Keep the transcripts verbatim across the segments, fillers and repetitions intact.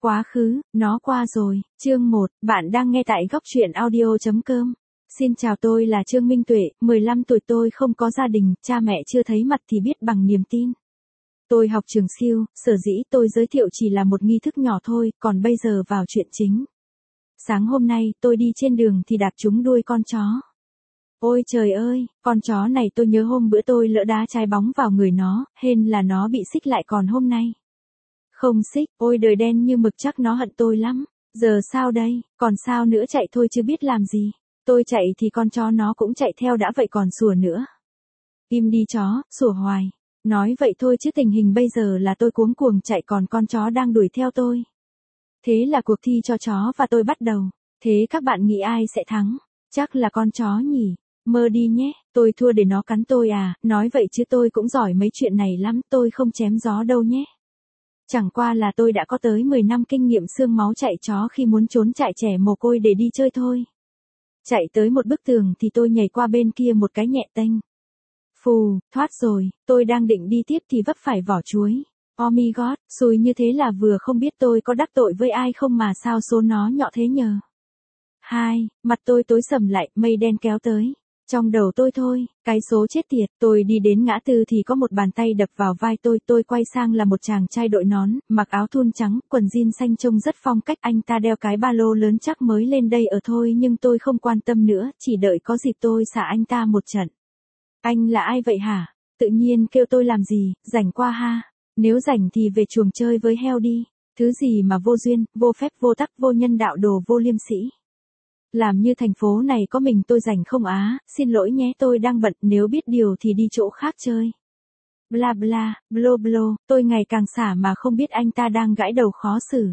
Quá khứ, nó qua rồi. Chương một, bạn đang nghe tại góc truyện audio chấm com. Xin chào, tôi là Trương Minh Tuệ, mười lăm tuổi, tôi không có gia đình, cha mẹ chưa thấy mặt thì biết bằng niềm tin. Tôi học trường siêu, sở dĩ tôi giới thiệu chỉ là một nghi thức nhỏ thôi, còn bây giờ vào chuyện chính. Sáng hôm nay, tôi đi trên đường thì đạp trúng đuôi con chó. Ôi trời ơi, con chó này tôi nhớ hôm bữa tôi lỡ đá trái bóng vào người nó, hên là nó bị xích lại, còn hôm nay không xích, ôi đời đen như mực, chắc nó hận tôi lắm. Giờ sao đây, còn sao nữa, chạy thôi chứ biết làm gì. Tôi chạy thì con chó nó cũng chạy theo đã, vậy còn sủa nữa. Im đi chó, sủa hoài. Nói vậy thôi chứ tình hình bây giờ là tôi cuống cuồng chạy, còn con chó đang đuổi theo tôi. Thế là cuộc thi cho chó và tôi bắt đầu. Thế các bạn nghĩ ai sẽ thắng? Chắc là con chó nhỉ? Mơ đi nhé, tôi thua để nó cắn tôi à, nói vậy chứ tôi cũng giỏi mấy chuyện này lắm, tôi không chém gió đâu nhé. Chẳng qua là tôi đã có tới mười năm kinh nghiệm xương máu chạy chó khi muốn trốn chạy trẻ mồ côi để đi chơi thôi. Chạy tới một bức tường thì tôi nhảy qua bên kia một cái nhẹ tênh. Phù, thoát rồi, tôi đang định đi tiếp thì vấp phải vỏ chuối. Oh my god, xui như thế là vừa không biết tôi có đắc tội với ai không mà sao số nó nhọ thế nhờ. Hai, mặt tôi tối sầm lại, mây đen kéo tới. Trong đầu tôi thôi, cái số chết tiệt, tôi đi đến ngã tư thì có một bàn tay đập vào vai tôi, tôi quay sang là một chàng trai đội nón, mặc áo thun trắng, quần jean xanh trông rất phong cách, anh ta đeo cái ba lô lớn, chắc mới lên đây ở thôi, nhưng tôi không quan tâm nữa, chỉ đợi có dịp tôi xả anh ta một trận. Anh là ai vậy hả? Tự nhiên kêu tôi làm gì, rảnh qua ha. Nếu rảnh thì về chuồng chơi với heo đi. Thứ gì mà vô duyên, vô phép, vô tắc, vô nhân đạo, đồ vô liêm sĩ. Làm như thành phố này có mình tôi rảnh không á, xin lỗi nhé, tôi đang bận, nếu biết điều thì đi chỗ khác chơi. Bla bla, blo blo, tôi ngày càng xả mà không biết anh ta đang gãi đầu khó xử.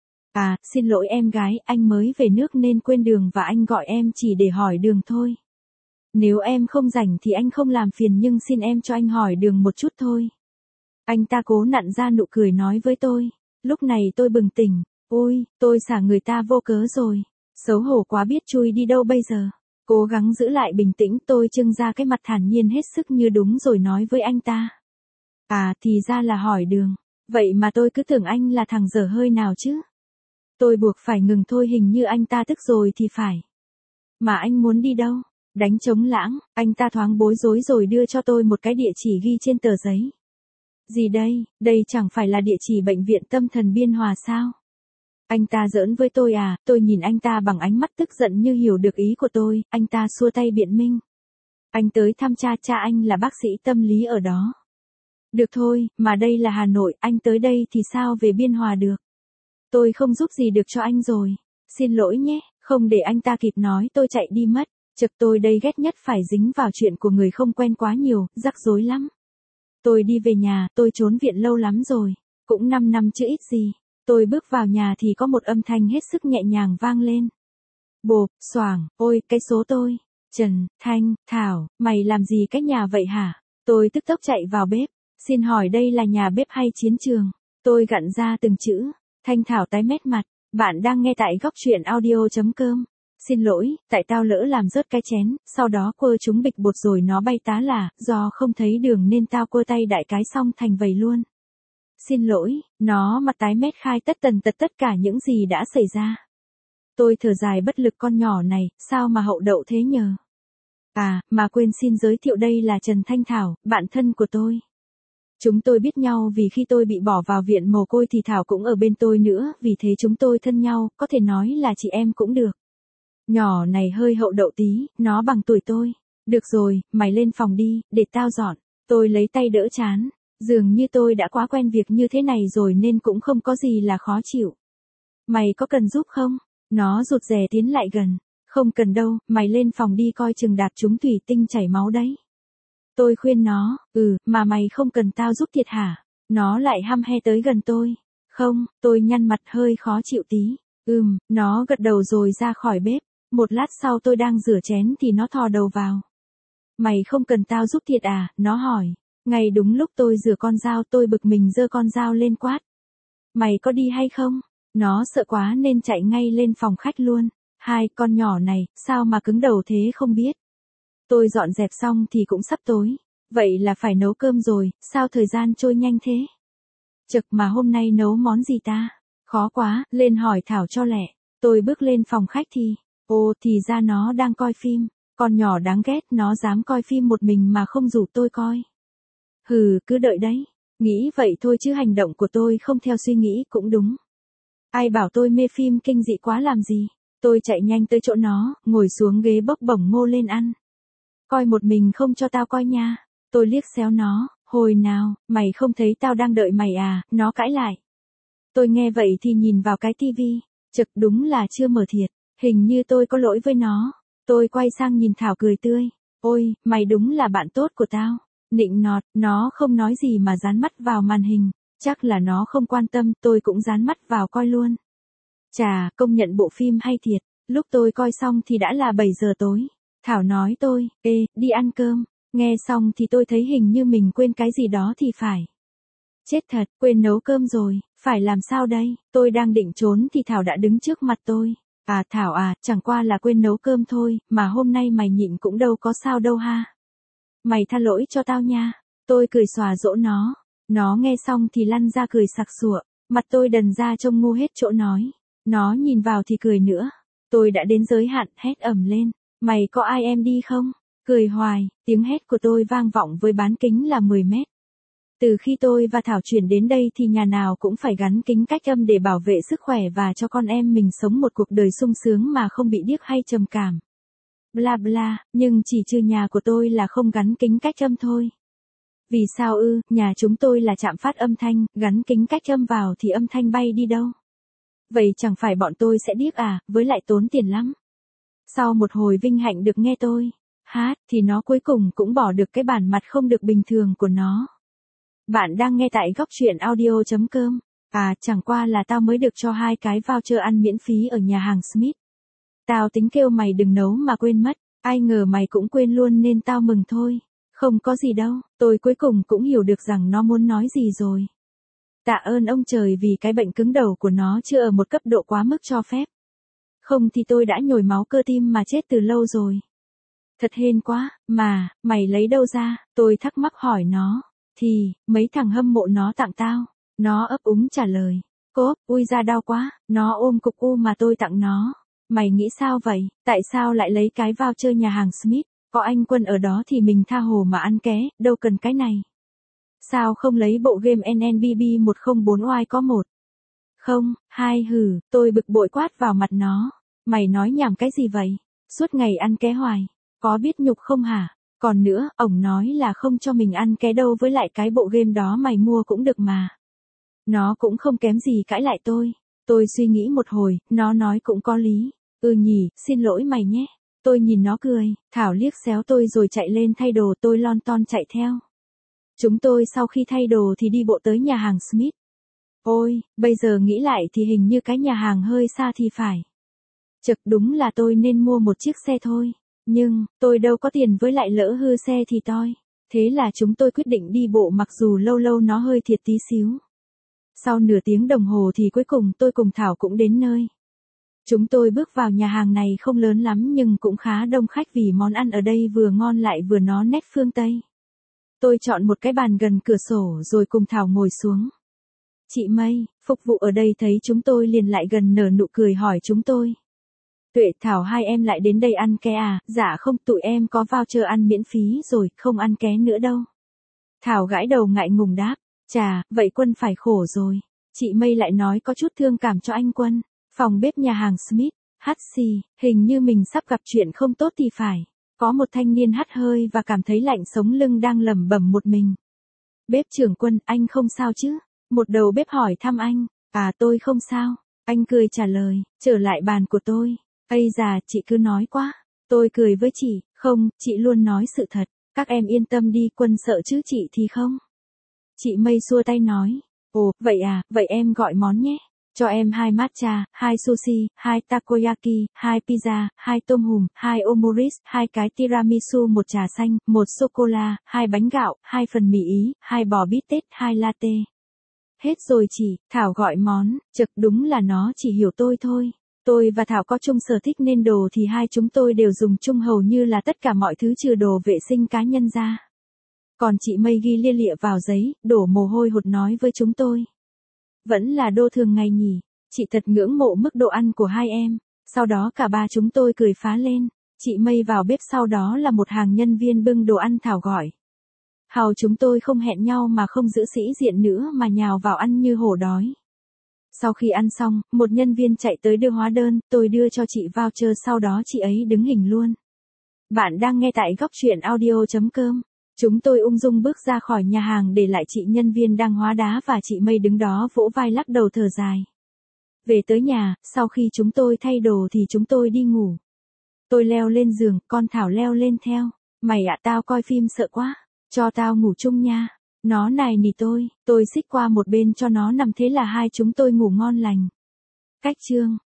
À, xin lỗi em gái, anh mới về nước nên quên đường và anh gọi em chỉ để hỏi đường thôi. Nếu em không rảnh thì anh không làm phiền, nhưng xin em cho anh hỏi đường một chút thôi. Anh ta cố nặn ra nụ cười nói với tôi. Lúc này tôi bừng tỉnh, ôi, tôi xả người ta vô cớ rồi. Xấu hổ quá, biết chui đi đâu bây giờ. Cố gắng giữ lại bình tĩnh, tôi trưng ra cái mặt thản nhiên hết sức như đúng rồi nói với anh ta. À, thì ra là hỏi đường. Vậy mà tôi cứ tưởng anh là thằng dở hơi nào chứ. Tôi buộc phải ngừng thôi, hình như anh ta tức rồi thì phải. Mà anh muốn đi đâu? Đánh trống lãng, anh ta thoáng bối rối rồi đưa cho tôi một cái địa chỉ ghi trên tờ giấy. Gì đây, đây chẳng phải là địa chỉ bệnh viện tâm thần Biên Hòa sao? Anh ta giỡn với tôi à, tôi nhìn anh ta bằng ánh mắt tức giận như hiểu được ý của tôi, anh ta xua tay biện minh. Anh tới thăm cha, cha anh là bác sĩ tâm lý ở đó. Được thôi, mà đây là Hà Nội, anh tới đây thì sao về Biên Hòa được? Tôi không giúp gì được cho anh rồi. Xin lỗi nhé, không để anh ta kịp nói tôi chạy đi mất. Chực, tôi đây ghét nhất phải dính vào chuyện của người không quen quá nhiều, rắc rối lắm. Tôi đi về nhà, tôi trốn viện lâu lắm rồi. Cũng năm năm chứ ít gì. Tôi bước vào nhà thì có một âm thanh hết sức nhẹ nhàng vang lên. Bộp, xoảng, ôi, cái số tôi. Trần, Thanh, Thảo, mày làm gì cách nhà vậy hả? Tôi tức tốc chạy vào bếp. Xin hỏi đây là nhà bếp hay chiến trường? Tôi gặn ra từng chữ. Thanh Thảo tái mét mặt. Bạn đang nghe tại góc truyện audio chấm com. Xin lỗi, tại tao lỡ làm rớt cái chén, sau đó quơ chúng bịch bột rồi nó bay tá là, do không thấy đường nên tao quơ tay đại cái xong thành vầy luôn. Xin lỗi, nó mặt tái mét khai tất tần tật tất cả những gì đã xảy ra. Tôi thở dài bất lực, con nhỏ này, sao mà hậu đậu thế nhờ. À, mà quên xin giới thiệu, đây là Trần Thanh Thảo, bạn thân của tôi. Chúng tôi biết nhau vì khi tôi bị bỏ vào viện mồ côi thì Thảo cũng ở bên tôi nữa, vì thế chúng tôi thân nhau, có thể nói là chị em cũng được. Nhỏ này hơi hậu đậu tí, nó bằng tuổi tôi. Được rồi, mày lên phòng đi, để tao dọn. Tôi lấy tay đỡ chán. Dường như tôi đã quá quen việc như thế này rồi nên cũng không có gì là khó chịu. Mày có cần giúp không? Nó rụt rè tiến lại gần. Không cần đâu, mày lên phòng đi, coi chừng đạp trúng thủy tinh chảy máu đấy. Tôi khuyên nó, ừ, mà mày không cần tao giúp thiệt hả? Nó lại hăm he tới gần tôi. Không, tôi nhăn mặt hơi khó chịu tí. Ừm, nó gật đầu rồi ra khỏi bếp. Một lát sau tôi đang rửa chén thì nó thò đầu vào. Mày không cần tao giúp thiệt à? Nó hỏi. Ngay đúng lúc tôi rửa con dao, tôi bực mình giơ con dao lên quát. Mày có đi hay không? Nó sợ quá nên chạy ngay lên phòng khách luôn. Hai, con nhỏ này, sao mà cứng đầu thế không biết. Tôi dọn dẹp xong thì cũng sắp tối. Vậy là phải nấu cơm rồi, sao thời gian trôi nhanh thế? Chực, mà hôm nay nấu món gì ta? Khó quá, lên hỏi Thảo cho lẹ. Tôi bước lên phòng khách thì, ô thì ra nó đang coi phim, con nhỏ đáng ghét nó dám coi phim một mình mà không rủ tôi coi. Hừ, cứ đợi đấy, nghĩ vậy thôi chứ hành động của tôi không theo suy nghĩ cũng đúng. Ai bảo tôi mê phim kinh dị quá làm gì, tôi chạy nhanh tới chỗ nó, ngồi xuống ghế bốc bổng ngô lên ăn. Coi một mình không cho tao coi nha, tôi liếc xéo nó, hồi nào, mày không thấy tao đang đợi mày à, nó cãi lại. Tôi nghe vậy thì nhìn vào cái tivi, chực đúng là chưa mở thiệt, hình như tôi có lỗi với nó. Tôi quay sang nhìn Thảo cười tươi, ôi, mày đúng là bạn tốt của tao. Nịnh nọt, nó không nói gì mà dán mắt vào màn hình, chắc là nó không quan tâm, tôi cũng dán mắt vào coi luôn. Chà, công nhận bộ phim hay thiệt, lúc tôi coi xong thì đã là bảy giờ tối. Thảo nói tôi, ê, đi ăn cơm, nghe xong thì tôi thấy hình như mình quên cái gì đó thì phải. Chết thật, quên nấu cơm rồi, phải làm sao đây, tôi đang định trốn thì Thảo đã đứng trước mặt tôi. À Thảo à, chẳng qua là quên nấu cơm thôi, mà hôm nay mày nhịn cũng đâu có sao đâu ha. Mày tha lỗi cho tao nha, tôi cười xòa dỗ nó, nó nghe xong thì lăn ra cười sặc sụa, mặt tôi đần ra trông ngu hết chỗ nói, nó nhìn vào thì cười nữa, tôi đã đến giới hạn, hét ầm lên, mày có ai em đi không? Cười hoài, tiếng hét của tôi vang vọng với bán kính là mười mét. Từ khi tôi và Thảo chuyển đến đây thì nhà nào cũng phải gắn kính cách âm để bảo vệ sức khỏe và cho con em mình sống một cuộc đời sung sướng mà không bị điếc hay trầm cảm. Bla bla, nhưng chỉ trừ nhà của tôi là không gắn kính cách âm thôi. Vì sao ư, nhà chúng tôi là trạm phát âm thanh, gắn kính cách âm vào thì âm thanh bay đi đâu. Vậy chẳng phải bọn tôi sẽ điếc à, với lại tốn tiền lắm. Sau một hồi vinh hạnh được nghe tôi hát thì nó cuối cùng cũng bỏ được cái bản mặt không được bình thường của nó. Bạn đang nghe tại góc truyện audio chấm com. À, chẳng qua là tao mới được cho hai cái voucher ăn miễn phí ở nhà hàng Smith. Tao tính kêu mày đừng nấu mà quên mất, ai ngờ mày cũng quên luôn nên tao mừng thôi. Không có gì đâu, tôi cuối cùng cũng hiểu được rằng nó muốn nói gì rồi. Tạ ơn ông trời vì cái bệnh cứng đầu của nó chưa ở một cấp độ quá mức cho phép. Không thì tôi đã nhồi máu cơ tim mà chết từ lâu rồi. Thật hên quá, mà, mày lấy đâu ra, tôi thắc mắc hỏi nó. Thì, mấy thằng hâm mộ nó tặng tao. Nó ấp úng trả lời. Cốp, ui ra đau quá, nó ôm cục u mà tôi tặng nó. Mày nghĩ sao vậy, tại sao lại lấy cái voucher nhà hàng Smith, có anh Quân ở đó thì mình tha hồ mà ăn ké, đâu cần cái này. Sao không lấy bộ game en en bê bê một không bốn oai có một? Không, hai hừ, tôi bực bội quát vào mặt nó. Mày nói nhảm cái gì vậy? Suốt ngày ăn ké hoài, có biết nhục không hả? Còn nữa, ổng nói là không cho mình ăn ké đâu với lại cái bộ game đó mày mua cũng được mà. Nó cũng không kém gì cãi lại tôi. Tôi suy nghĩ một hồi, nó nói cũng có lý. Ừ nhỉ, xin lỗi mày nhé. Tôi nhìn nó cười, Thảo liếc xéo tôi rồi chạy lên thay đồ, tôi lon ton chạy theo. Chúng tôi sau khi thay đồ thì đi bộ tới nhà hàng Smith. Ôi, bây giờ nghĩ lại thì hình như cái nhà hàng hơi xa thì phải. Chực đúng là tôi nên mua một chiếc xe thôi. Nhưng, tôi đâu có tiền với lại lỡ hư xe thì toi. Thế là chúng tôi quyết định đi bộ mặc dù lâu lâu nó hơi thiệt tí xíu. Sau nửa tiếng đồng hồ thì cuối cùng tôi cùng Thảo cũng đến nơi. Chúng tôi bước vào nhà hàng này không lớn lắm nhưng cũng khá đông khách vì món ăn ở đây vừa ngon lại vừa nó nét phương Tây. Tôi chọn một cái bàn gần cửa sổ rồi cùng Thảo ngồi xuống. Chị Mây, phục vụ ở đây thấy chúng tôi liền lại gần nở nụ cười hỏi chúng tôi. Tuệ Thảo hai em lại đến đây ăn ké à? Dạ không, tụi em có voucher ăn miễn phí rồi, không ăn ké nữa đâu. Thảo gãi đầu ngại ngùng đáp. Chà, vậy Quân phải khổ rồi. Chị Mây lại nói có chút thương cảm cho anh Quân. Phòng bếp nhà hàng Smith, hắt xì, hình như mình sắp gặp chuyện không tốt thì phải. Có một thanh niên hắt hơi và cảm thấy lạnh sống lưng đang lẩm bẩm một mình. Bếp trưởng Quân, anh không sao chứ? Một đầu bếp hỏi thăm anh. À tôi không sao. Anh cười trả lời, trở lại bàn của tôi. Ây già, chị cứ nói quá. Tôi cười với chị, không, chị luôn nói sự thật. Các em yên tâm đi, Quân sợ chứ chị thì không. Chị Mây xua tay nói. Ồ, vậy à, vậy em gọi món nhé. Cho em hai matcha, hai sushi, hai takoyaki, hai pizza, hai tôm hùm, hai omurice, hai cái tiramisu, một trà xanh, một sô-cô-la, hai bánh gạo, hai phần mì Ý, hai bò bít tết, hai latte. Hết rồi chị, Thảo gọi món, chực đúng là nó chỉ hiểu tôi thôi. Tôi và Thảo có chung sở thích nên đồ thì hai chúng tôi đều dùng chung hầu như là tất cả mọi thứ trừ đồ vệ sinh cá nhân ra. Còn chị Mây ghi lia lịa vào giấy, đổ mồ hôi hột nói với chúng tôi. Vẫn là đô thường ngày nhỉ, Chị thật ngưỡng mộ mức độ ăn của hai em. Sau đó cả ba chúng tôi cười phá lên. Chị Mây vào bếp, sau đó là một hàng nhân viên bưng đồ ăn thảo gọi. Hầu chúng tôi không hẹn nhau mà không giữ sĩ diện nữa mà nhào vào ăn như hổ đói. Sau khi ăn xong, một nhân viên chạy tới đưa hóa đơn, tôi đưa cho chị voucher, sau đó chị ấy đứng hình luôn. Bạn đang nghe tại góc truyện audio chấm com. Chúng tôi ung dung bước ra khỏi nhà hàng để lại chị nhân viên đang hóa đá và chị Mây đứng đó vỗ vai lắc đầu thở dài. Về tới nhà, sau khi chúng tôi thay đồ thì chúng tôi đi ngủ. Tôi leo lên giường, con Thảo leo lên theo. Mày ạ, tao coi phim sợ quá. Cho tao ngủ chung nha. Nó nài nỉ tôi, tôi xích qua một bên cho nó nằm, thế là hai chúng tôi ngủ ngon lành. Cách chương